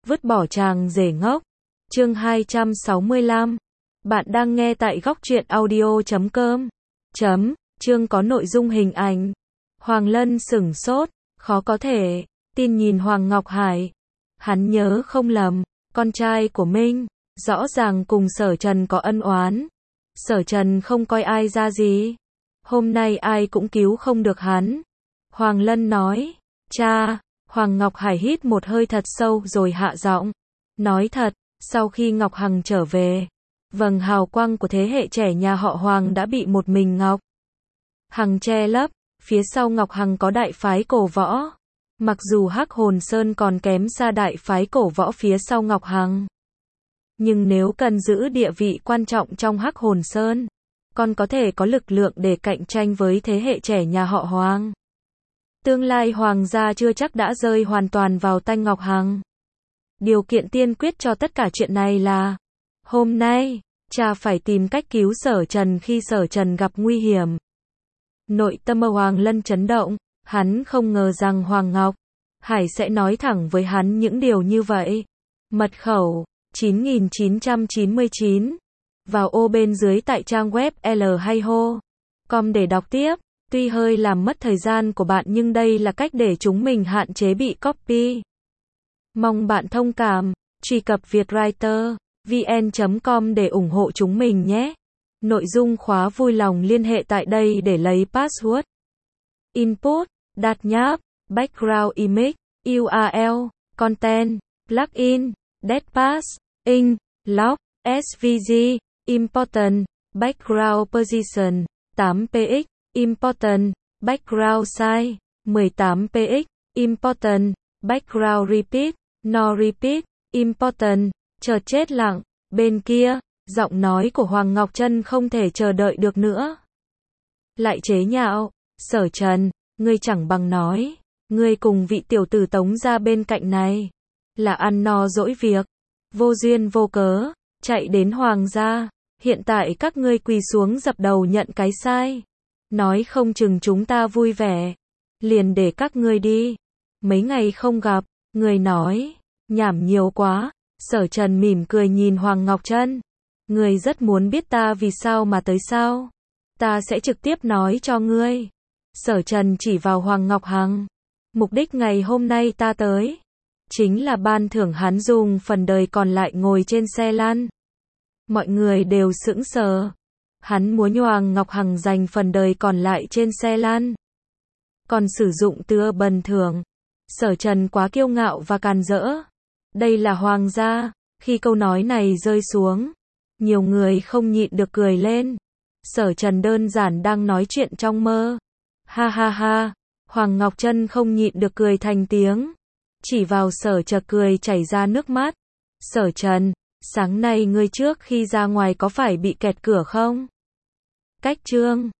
vứt bỏ chàng rể ngốc. Chương 265. Bạn đang nghe tại góc truyện audio.com. Chương có nội dung hình ảnh. Hoàng Lân sửng sốt, khó có thể tin nhìn Hoàng Ngọc Hải. Hắn nhớ không lầm, con trai của Minh, rõ ràng cùng Sở Trần có ân oán. Sở Trần không coi ai ra gì. Hôm nay ai cũng cứu không được hắn. Hoàng Lân nói, cha. Hoàng Ngọc Hải hít một hơi thật sâu rồi hạ giọng. Nói thật, sau khi Ngọc Hằng trở về, vầng hào quang của thế hệ trẻ nhà họ Hoàng đã bị một mình Ngọc Hằng che lấp. Phía sau Ngọc Hằng có đại phái cổ võ. Mặc dù Hắc Hồn Sơn còn kém xa đại phái cổ võ phía sau Ngọc Hằng, nhưng nếu cần giữ địa vị quan trọng trong Hắc Hồn Sơn, còn có thể có lực lượng để cạnh tranh với thế hệ trẻ nhà họ Hoàng. Tương lai Hoàng gia chưa chắc đã rơi hoàn toàn vào tay Ngọc Hằng. Điều kiện tiên quyết cho tất cả chuyện này là, hôm nay, cha phải tìm cách cứu Sở Trần khi Sở Trần gặp nguy hiểm. Nội tâm Hoàng Lân chấn động, hắn không ngờ rằng Hoàng Ngọc Hải sẽ nói thẳng với hắn những điều như vậy. Mật khẩu 9999. Vào ô bên dưới tại trang web l2ho.com để đọc tiếp. Tuy hơi làm mất thời gian của bạn nhưng đây là cách để chúng mình hạn chế bị copy. Mong bạn thông cảm. Truy cập vietwriter.vn.com để ủng hộ chúng mình nhé. Nội dung khóa vui lòng liên hệ tại đây để lấy password. Input, đặt nháp, background image, URL, content, plugin, datapass, ink, log, SVG, important, background position, 8px, important, background size, 18px, important, background repeat, no repeat, important, chợt chết lặng, bên kia, giọng nói của Hoàng Ngọc Trân không thể chờ đợi được nữa. Lại chế nhạo, Sở Trần, ngươi chẳng bằng nói, ngươi cùng vị tiểu tử Tống gia bên cạnh này, là ăn no dỗi việc, vô duyên vô cớ, chạy đến Hoàng gia, hiện tại các ngươi quỳ xuống dập đầu nhận cái sai. Nói không chừng chúng ta vui vẻ, liền để các ngươi đi. Mấy ngày không gặp, ngươi nói, nhảm nhiều quá. Sở Trần mỉm cười nhìn Hoàng Ngọc Trân. Ngươi rất muốn biết ta vì sao mà tới sao? Ta sẽ trực tiếp nói cho ngươi. Sở Trần chỉ vào Hoàng Ngọc Hằng. Mục đích ngày hôm nay ta tới, chính là ban thưởng hắn dùng phần đời còn lại ngồi trên xe lăn. Mọi người đều sững sờ. Hắn muốn Hoàng Ngọc Hằng dành phần đời còn lại trên xe lăn, còn sử dụng tựa bần thưởng. Sở Trần quá kiêu ngạo và càn rỡ. Đây là Hoàng gia. Khi câu nói này rơi xuống, nhiều người không nhịn được cười lên. Sở Trần đơn giản đang nói chuyện trong mơ. Ha ha ha. Hoàng Ngọc Trân không nhịn được cười thành tiếng. Chỉ vào Sở Trần cười chảy ra nước mắt. Sở Trần, sáng nay ngươi trước khi ra ngoài có phải bị kẹt cửa không? Cách chương